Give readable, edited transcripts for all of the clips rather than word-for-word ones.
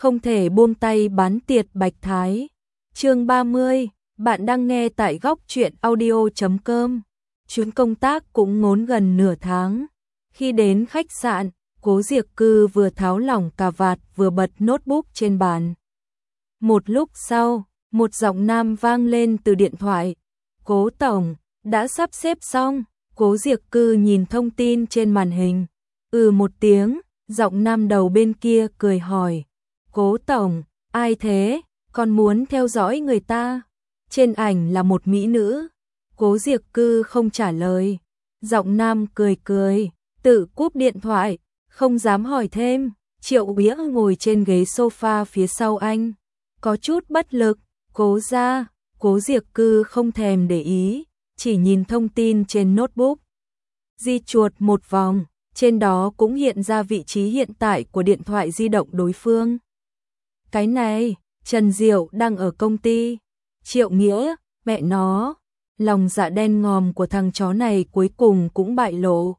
không thể buông tay bán tiệt Bạch Thái. Chương 30, bạn đang nghe tại góc truyện audio.com. Chuyến công tác cũng ngốn gần nửa tháng. Khi đến khách sạn, Cố Diệc Cư vừa tháo lỏng cà vạt vừa bật notebook trên bàn. Một lúc sau, một giọng nam vang lên từ điện thoại. Cố tổng, đã sắp xếp xong. Cố Diệc Cư nhìn thông tin trên màn hình. Một tiếng, giọng nam đầu bên kia cười hỏi. Cố tổng, ai thế? Còn muốn theo dõi người ta? Trên ảnh là một mỹ nữ. Cố Diệc Cư không trả lời. Giọng nam cười cười, tự cúp điện thoại, không dám hỏi thêm. Triệu Bía ngồi trên ghế sofa phía sau anh, có chút bất lực. Cố ra, Cố Diệc Cư không thèm để ý, chỉ nhìn thông tin trên notebook. Di chuột một vòng, trên đó cũng hiện ra vị trí hiện tại của điện thoại di động đối phương. Cái này, Trần Diệu đang ở công ty. Triệu Nghĩa, mẹ nó, lòng dạ đen ngòm của thằng chó này cuối cùng cũng bại lộ.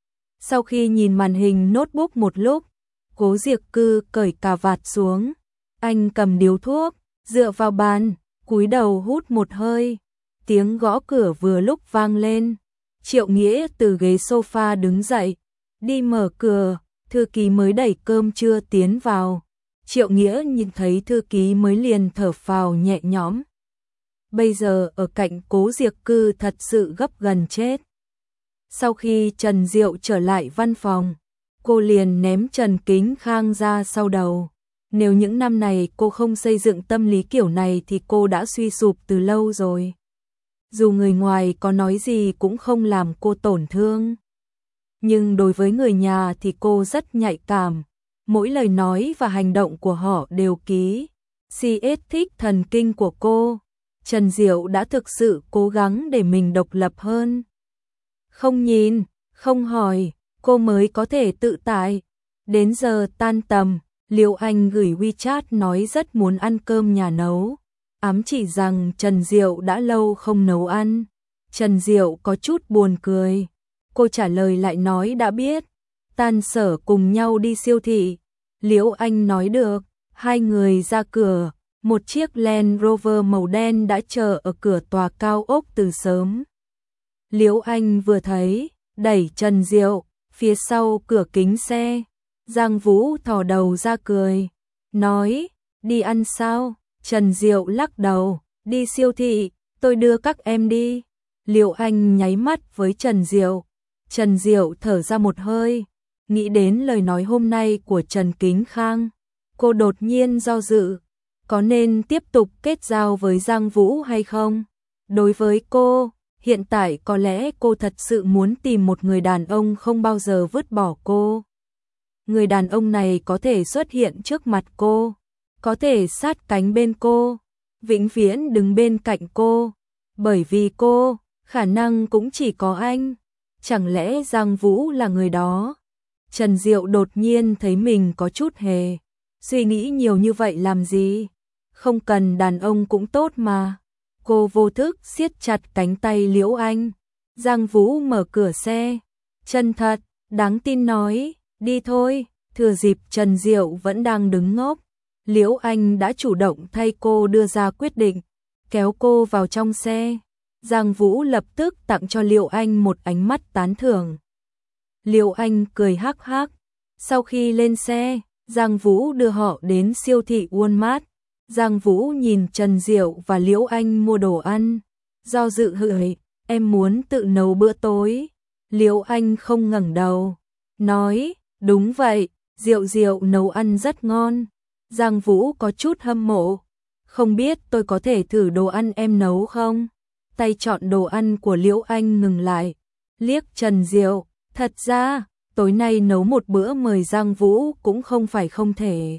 Sau khi nhìn màn hình notebook một lúc, Cố Diệc Cư cởi cà vạt xuống. Anh cầm điếu thuốc, dựa vào bàn, cúi đầu hút một hơi. Tiếng gõ cửa vừa lúc vang lên. Triệu Nghĩa từ ghế sofa đứng dậy, đi mở cửa. Thư ký mới đẩy cơm trưa tiến vào. Triệu Nghĩa nhìn thấy thư ký mới liền thở phào nhẹ nhõm. Bây giờ ở cạnh Cố Diệc Cư thật sự gấp gần chết. Sau khi Trần Diệu trở lại văn phòng, cô liền ném Trần Kính Khang ra sau đầu. Nếu những năm này cô không xây dựng tâm lý kiểu này thì cô đã suy sụp từ lâu rồi. Dù người ngoài có nói gì cũng không làm cô tổn thương. Nhưng đối với người nhà thì cô rất nhạy cảm. Mỗi lời nói và hành động của họ đều ký CS thích thần kinh của cô. Trần Diệu đã thực sự cố gắng để mình độc lập hơn. Không nhìn, không hỏi, cô mới có thể tự tại. Đến giờ tan tầm, Liễu Anh gửi WeChat nói rất muốn ăn cơm nhà nấu. Ám chỉ rằng Trần Diệu đã lâu không nấu ăn. Trần Diệu có chút buồn cười. Cô trả lời lại nói đã biết. Tan sở cùng nhau đi siêu thị. Liễu Anh nói được. Hai người ra cửa. Một chiếc Land Rover màu đen đã chờ ở cửa tòa cao ốc từ sớm. Liễu Anh vừa thấy, đẩy Trần Diệu, phía sau cửa kính xe. Giang Vũ thò đầu ra cười. Nói, đi ăn sao? Trần Diệu lắc đầu, đi siêu thị, tôi đưa các em đi. Liễu Anh nháy mắt với Trần Diệu. Trần Diệu thở ra một hơi, nghĩ đến lời nói hôm nay của Trần Kính Khang. Cô đột nhiên do dự, có nên tiếp tục kết giao với Giang Vũ hay không? Đối với cô, hiện tại có lẽ cô thật sự muốn tìm một người đàn ông không bao giờ vứt bỏ cô. Người đàn ông này có thể xuất hiện trước mặt cô, có thể sát cánh bên cô, vĩnh viễn đứng bên cạnh cô. Bởi vì cô, khả năng cũng chỉ có anh. Chẳng lẽ Giang Vũ là người đó? Trần Diệu đột nhiên thấy mình có chút hề. Suy nghĩ nhiều như vậy làm gì? Không cần đàn ông cũng tốt mà. Cô vô thức siết chặt cánh tay Liễu Anh. Giang Vũ mở cửa xe. Chân thật, đáng tin nói, đi thôi. Thừa dịp Trần Diệu vẫn đang đứng ngốc, Liễu Anh đã chủ động thay cô đưa ra quyết định, kéo cô vào trong xe. Giang Vũ lập tức tặng cho Liễu Anh một ánh mắt tán thưởng. Liễu Anh cười hắc hắc. Sau khi lên xe, Giang Vũ đưa họ đến siêu thị Walmart. Giang Vũ nhìn Trần Diệu và Liễu Anh mua đồ ăn. Do dự hỏi, em muốn tự nấu bữa tối. Liễu Anh không ngẩng đầu, nói, đúng vậy, Diệu Diệu nấu ăn rất ngon. Giang Vũ có chút hâm mộ. Không biết tôi có thể thử đồ ăn em nấu không? Tay chọn đồ ăn của Liễu Anh ngừng lại. Liếc Trần Diệu, thật ra, tối nay nấu một bữa mời Giang Vũ cũng không phải không thể.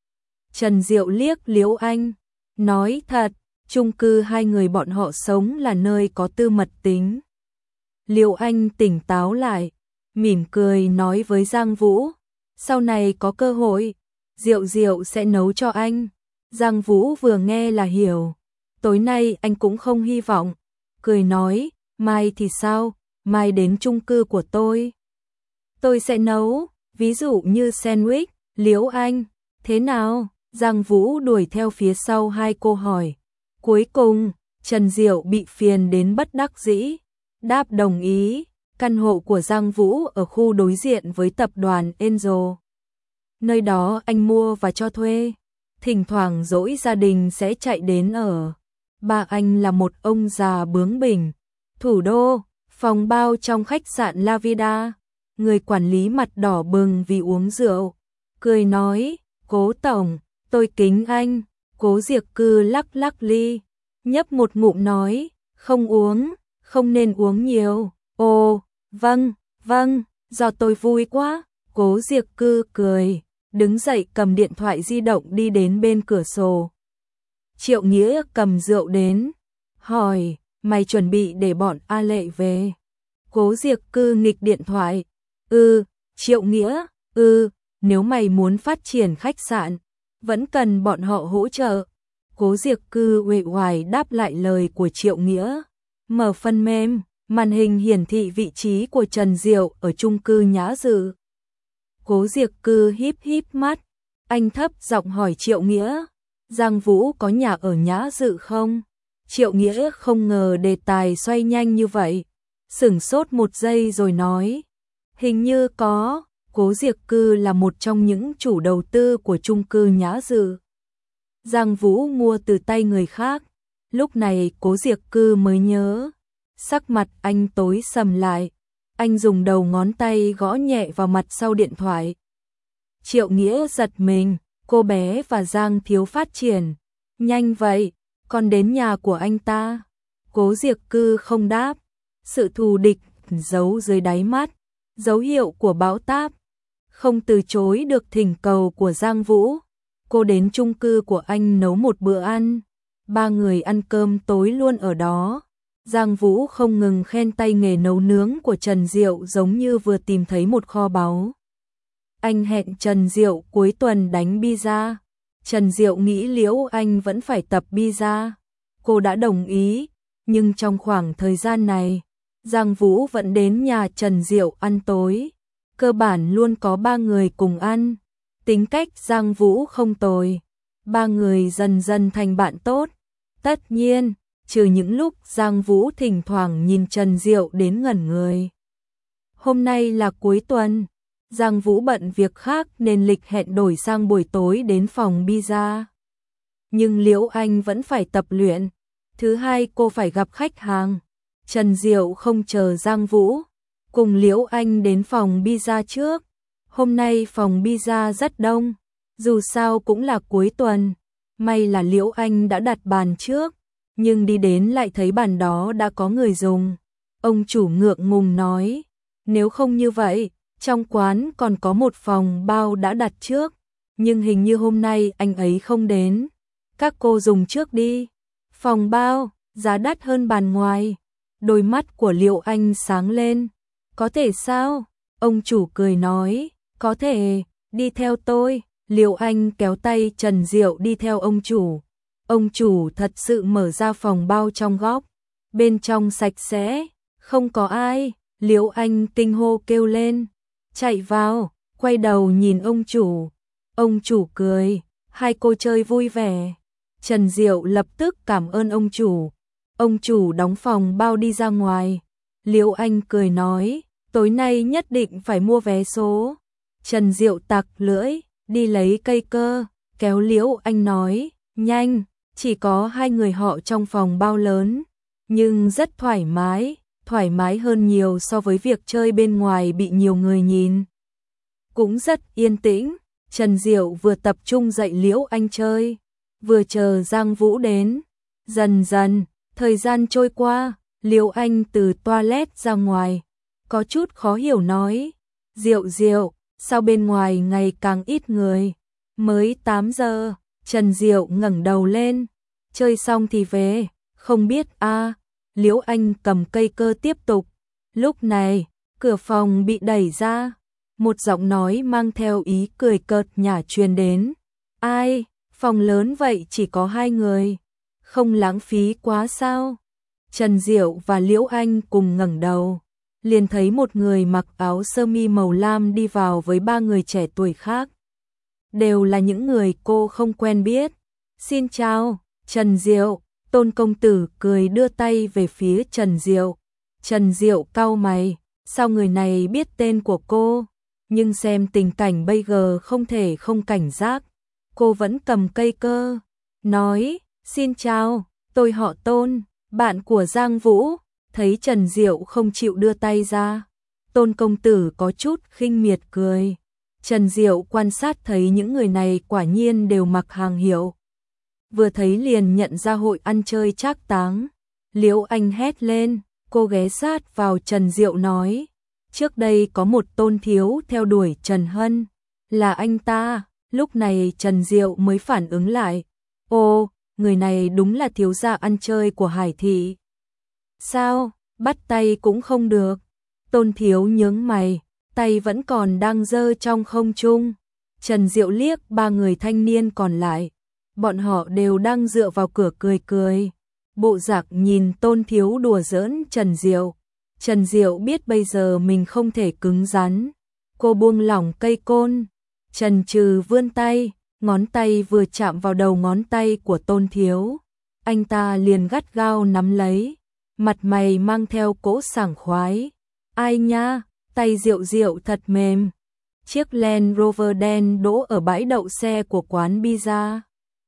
Trần Diệu liếc Liễu Anh, nói thật, chung cư hai người bọn họ sống là nơi có tư mật tính. Liễu Anh tỉnh táo lại, mỉm cười nói với Giang Vũ, sau này có cơ hội, Diệu Diệu sẽ nấu cho anh. Giang Vũ vừa nghe là hiểu, tối nay anh cũng không hy vọng, cười nói, mai thì sao, mai đến chung cư của tôi sẽ nấu, ví dụ như sandwich. Liễu Anh, thế nào? Giang Vũ đuổi theo phía sau hai cô hỏi. Cuối cùng, Trần Diệu bị phiền đến bất đắc dĩ, đáp đồng ý. Căn hộ của Giang Vũ ở khu đối diện với tập đoàn Angel. Nơi đó anh mua và cho thuê. Thỉnh thoảng rỗi gia đình sẽ chạy đến ở. Ba anh là một ông già bướng bỉnh. Thủ đô, phòng bao trong khách sạn La Vida. Người quản lý mặt đỏ bừng vì uống rượu. Cười nói, Cố tổng, tôi kính anh. Cố Diệc Cư lắc lắc ly, nhấp một ngụm nói, không uống, không nên uống nhiều. Ồ, vâng, do tôi vui quá. Cố Diệc Cư cười, đứng dậy cầm điện thoại di động đi đến bên cửa sổ. Triệu Nghĩa cầm rượu đến, hỏi, mày chuẩn bị để bọn A Lệ về? Cố Diệc Cư nghịch điện thoại, Triệu Nghĩa, nếu mày muốn phát triển khách sạn, vẫn cần bọn họ hỗ trợ. Cố Diệc Cư uể oải đáp lại lời của Triệu Nghĩa. Mở phần mềm, màn hình hiển thị vị trí của Trần Diệu ở chung cư Nhã Dự. Cố Diệc Cư híp mắt, anh thấp giọng hỏi Triệu Nghĩa, Giang Vũ có nhà ở Nhã Dự không? Triệu Nghĩa không ngờ đề tài xoay nhanh như vậy, sửng sốt một giây rồi nói, hình như có. Cố Diệc Cư là một trong những chủ đầu tư của chung cư Nhã Dự. Giang Vũ mua từ tay người khác, lúc này Cố Diệc Cư mới nhớ. Sắc mặt anh tối sầm lại, anh dùng đầu ngón tay gõ nhẹ vào mặt sau điện thoại. Triệu Nghĩa giật mình, cô bé và Giang Thiếu phát triển. Nhanh vậy, còn đến nhà của anh ta. Cố Diệc Cư không đáp, sự thù địch giấu dưới đáy mắt, dấu hiệu của bão táp. Không từ chối được thỉnh cầu của Giang Vũ, cô đến chung cư của anh nấu một bữa ăn. Ba người ăn cơm tối luôn ở đó. Giang Vũ không ngừng khen tay nghề nấu nướng của Trần Diệu giống như vừa tìm thấy một kho báu. Anh hẹn Trần Diệu cuối tuần đánh pizza. Trần Diệu nghĩ Liễu Anh vẫn phải tập pizza. Cô đã đồng ý, nhưng trong khoảng thời gian này, Giang Vũ vẫn đến nhà Trần Diệu ăn tối. Cơ bản luôn có ba người cùng ăn. Tính cách Giang Vũ không tồi. Ba người dần dần thành bạn tốt. Tất nhiên, trừ những lúc Giang Vũ thỉnh thoảng nhìn Trần Diệu đến ngẩn người. Hôm nay là cuối tuần, Giang Vũ bận việc khác nên lịch hẹn đổi sang buổi tối đến phòng pizza. Nhưng Liễu Anh vẫn phải tập luyện. Thứ hai cô phải gặp khách hàng. Trần Diệu không chờ Giang Vũ, cùng Liễu Anh đến phòng pizza trước. Hôm nay phòng pizza rất đông, dù sao cũng là cuối tuần. May là Liễu Anh đã đặt bàn trước, nhưng đi đến lại thấy bàn đó đã có người dùng. Ông chủ ngượng ngùng nói, nếu không như vậy, trong quán còn có một phòng bao đã đặt trước, nhưng hình như hôm nay anh ấy không đến. Các cô dùng trước đi. Phòng bao, giá đắt hơn bàn ngoài. Đôi mắt của Liễu Anh sáng lên. Có thể sao? Ông chủ cười nói, có thể, đi theo tôi. Liễu Anh kéo tay Trần Diệu đi theo ông chủ. Ông chủ thật sự mở ra phòng bao trong góc. Bên trong sạch sẽ, không có ai. Liễu Anh kinh hô kêu lên, chạy vào, quay đầu nhìn ông chủ. Ông chủ cười, hai cô chơi vui vẻ. Trần Diệu lập tức cảm ơn ông chủ. Ông chủ đóng phòng bao đi ra ngoài. Liễu Anh cười nói, tối nay nhất định phải mua vé số. Trần Diệu tặc lưỡi, đi lấy cây cơ, kéo Liễu Anh nói, nhanh, chỉ có hai người họ trong phòng bao lớn, nhưng rất thoải mái hơn nhiều so với việc chơi bên ngoài bị nhiều người nhìn. Cũng rất yên tĩnh, Trần Diệu vừa tập trung dạy Liễu Anh chơi, vừa chờ Giang Vũ đến. Dần dần, thời gian trôi qua, Liễu Anh từ toilet ra ngoài, có chút khó hiểu nói, Diệu, sao bên ngoài ngày càng ít người? Mới 8 giờ, Trần Diệu ngẩng đầu lên, chơi xong thì về, không biết a. Liễu Anh cầm cây cơ tiếp tục. Lúc này, cửa phòng bị đẩy ra, một giọng nói mang theo ý cười cợt nhả truyền đến. Ai, phòng lớn vậy chỉ có hai người, không lãng phí quá sao? Trần Diệu và Liễu Anh cùng ngẩng đầu, liền thấy một người mặc áo sơ mi màu lam đi vào với ba người trẻ tuổi khác. đều là những người cô không quen biết. Xin chào, Trần Diệu. Tôn công tử cười đưa tay về phía Trần Diệu. Trần Diệu cau mày, sao người này biết tên của cô? Nhưng xem tình cảnh bây giờ không thể không cảnh giác. Cô vẫn cầm cây cơ, nói, xin chào, tôi họ Tôn, bạn của Giang Vũ. Thấy Trần Diệu không chịu đưa tay ra, Tôn công tử có chút khinh miệt cười. Trần Diệu quan sát thấy những người này quả nhiên đều mặc hàng hiệu. Vừa thấy liền nhận ra hội ăn chơi trác táng. Liễu Anh hét lên, cô ghé sát vào Trần Diệu nói, trước đây có một Tôn thiếu theo đuổi Trần Hân, là anh ta. Lúc này Trần Diệu mới phản ứng lại, ô, người này đúng là thiếu gia ăn chơi của Hải thị. Sao, bắt tay cũng không được? Tôn thiếu nhướng mày, tay vẫn còn đang giơ trong không trung. Trần Diệu liếc ba người thanh niên còn lại, bọn họ đều đang dựa vào cửa cười cười. Bộ dạng nhìn Tôn thiếu đùa giỡn Trần Diệu. Trần Diệu biết bây giờ mình không thể cứng rắn. Cô buông lỏng cây côn, chần chừ vươn tay, ngón tay vừa chạm vào đầu ngón tay của Tôn thiếu, anh ta liền gắt gao nắm lấy, mặt mày mang theo cỗ sảng khoái. Ai nha, tay Diệu Diệu thật mềm. Chiếc Land Rover đen đỗ ở bãi đậu xe của quán pizza.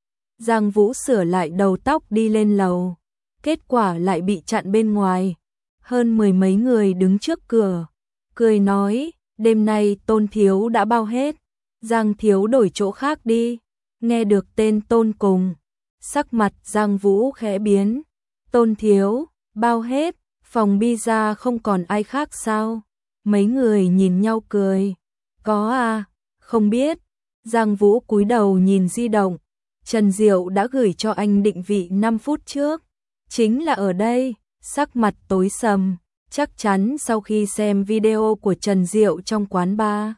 Giang Vũ sửa lại đầu tóc đi lên lầu, kết quả lại bị chặn bên ngoài. Hơn mười mấy người đứng trước cửa, cười nói, đêm nay Tôn thiếu đã bao hết, Giang thiếu đổi chỗ khác đi. Nghe được tên Tôn cùng, sắc mặt Giang Vũ khẽ biến. Tôn thiếu, bao hết, phòng pizza không còn ai khác sao? Mấy người nhìn nhau cười. Có à, không biết. Giang Vũ cúi đầu nhìn di động. Trần Diệu đã gửi cho anh định vị 5 phút trước. Chính là ở đây. Sắc mặt tối sầm, chắc chắn sau khi xem video của Trần Diệu trong quán bar,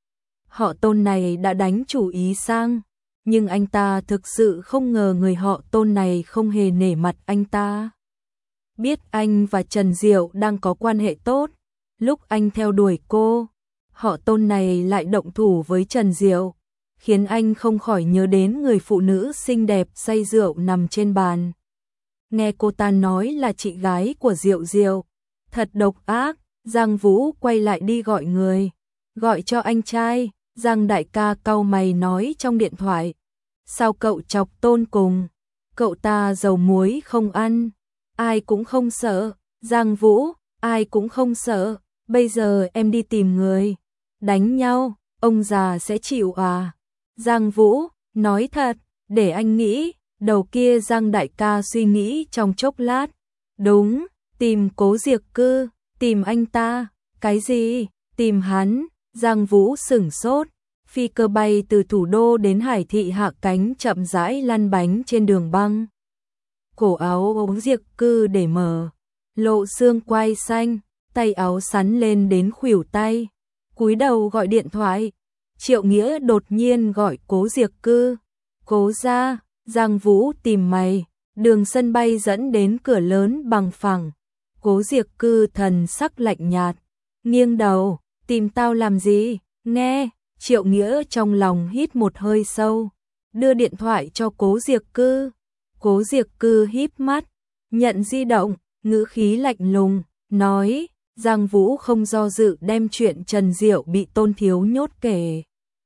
họ Tôn này đã đánh chủ ý sang. Nhưng anh ta thực sự không ngờ người họ Tôn này không hề nể mặt anh ta. Biết anh và Trần Diệu đang có quan hệ tốt, lúc anh theo đuổi cô, họ Tôn này lại động thủ với Trần Diệu, khiến anh không khỏi nhớ đến người phụ nữ xinh đẹp say rượu nằm trên bàn. Nghe cô ta nói là chị gái của Diệu Diệu, thật độc ác. Giang Vũ quay lại đi gọi người, gọi cho anh trai. Giang đại ca cau mày nói trong điện thoại, sao cậu chọc Tôn cùng, cậu ta dầu muối không ăn, ai cũng không sợ. Giang Vũ, ai cũng không sợ, bây giờ em đi tìm người, đánh nhau, ông già sẽ chịu à? Giang Vũ, nói thật, để anh nghĩ. Đầu kia Giang đại ca suy nghĩ trong chốc lát, đúng, tìm Cố Diệc Cư, tìm anh ta. Cái gì? Tìm hắn? Giang Vũ sửng sốt. Phi cơ bay từ thủ đô đến Hải thị hạ cánh chậm rãi lăn bánh trên đường băng. Cổ áo Cố Diệc Cư để mở, lộ xương quai xanh, tay áo sắn lên đến khuỷu tay, cúi đầu gọi điện thoại. Triệu Nghĩa đột nhiên gọi Cố Diệc Cư. Cố gia. Giang Vũ tìm mày, đường sân bay dẫn đến cửa lớn bằng phẳng. Cố Diệc Cư thần sắc lạnh nhạt, nghiêng đầu, tìm tao làm gì? Nghe, Triệu Nghĩa trong lòng hít một hơi sâu, đưa điện thoại cho Cố Diệc Cư. Cố Diệc Cư híp mắt, nhận di động, ngữ khí lạnh lùng, nói, Giang Vũ không do dự đem chuyện Trần Diệu bị Tôn thiếu nhốt kể.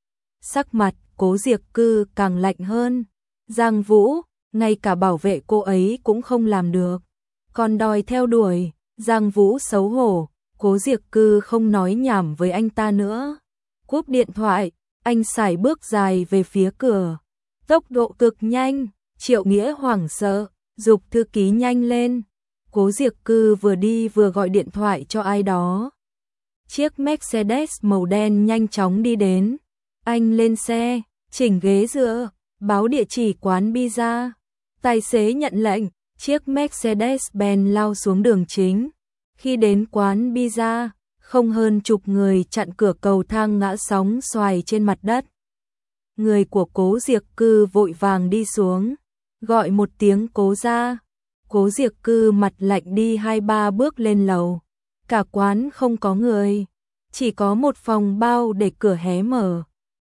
Sắc mặt Cố Diệc Cư càng lạnh hơn. Giang Vũ, ngay cả bảo vệ cô ấy cũng không làm được, còn đòi theo đuổi. Giang Vũ xấu hổ, Cố Diệc Cư không nói nhảm với anh ta nữa. Cúp điện thoại, anh sải bước dài về phía cửa, tốc độ cực nhanh. Triệu Nghĩa hoảng sợ, giục thư ký nhanh lên. Cố Diệc Cư vừa đi vừa gọi điện thoại cho ai đó. Chiếc Mercedes màu đen nhanh chóng đi đến. Anh lên xe, chỉnh ghế dựa, báo địa chỉ quán pizza. Tài xế nhận lệnh, chiếc Mercedes-Benz lao xuống đường chính. Khi đến quán pizza, không hơn chục người chặn cửa cầu thang ngã sóng xoài trên mặt đất. Người của Cố Diệc Cư vội vàng đi xuống, gọi một tiếng Cố gia. Cố Diệc Cư mặt lạnh đi 2-3 bước lên lầu. Cả quán không có người, chỉ có một phòng bao để cửa hé mở.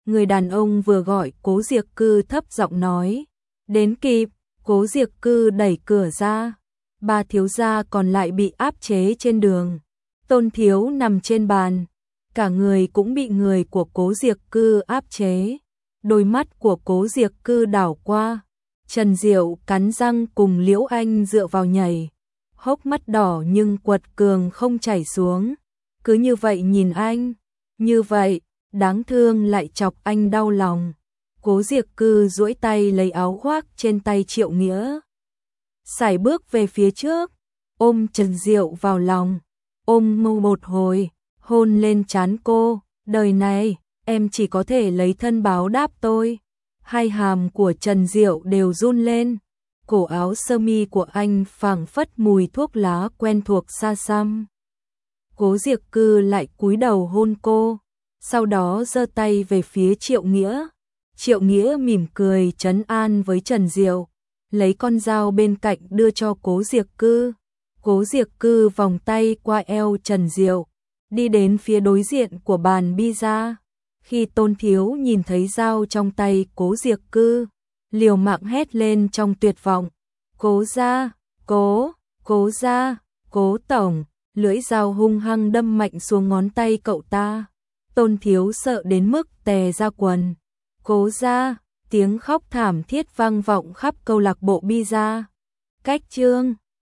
Người đàn ông vừa gọi Cố Diệc Cư thấp giọng nói. Đến kịp, Cố Diệc Cư đẩy cửa ra. Ba thiếu gia còn lại bị áp chế trên đường. Tôn Thiếu nằm trên bàn. Cả người cũng bị người của Cố Diệc Cư áp chế. Đôi mắt của Cố Diệc Cư đảo qua. Trần Diệu cắn răng cùng Liễu Anh dựa vào nhảy. Hốc mắt đỏ nhưng quật cường không chảy xuống. Cứ như vậy nhìn anh. Như vậy, đáng thương lại chọc anh đau lòng. Cố Diệc Cư duỗi tay lấy áo khoác trên tay Triệu Nghĩa. Sải bước về phía trước, ôm Trần Diệu vào lòng. Ôm mâu một hồi, hôn lên trán cô. Đời này, em chỉ có thể lấy thân báo đáp tôi. Hai hàm của Trần Diệu đều run lên. Cổ áo sơ mi của anh phảng phất mùi thuốc lá quen thuộc xa xăm. Cố Diệc Cư lại cúi đầu hôn cô, sau đó giơ tay về phía Triệu Nghĩa. Triệu Nghĩa mỉm cười trấn an với Trần Diệu, lấy con dao bên cạnh đưa cho Cố Diệc Cư. Cố Diệc Cư vòng tay qua eo Trần Diệu, đi đến phía đối diện của bàn pizza. Khi Tôn Thiếu nhìn thấy dao trong tay Cố Diệc Cư, liều mạng hét lên trong tuyệt vọng. Cố gia, cố gia, Cố tổng. Lưỡi dao hung hăng đâm mạnh xuống ngón tay cậu ta. Tôn Thiếu sợ đến mức tè ra quần. Cố gia, tiếng khóc thảm thiết vang vọng khắp câu lạc bộ pizza. Cách chương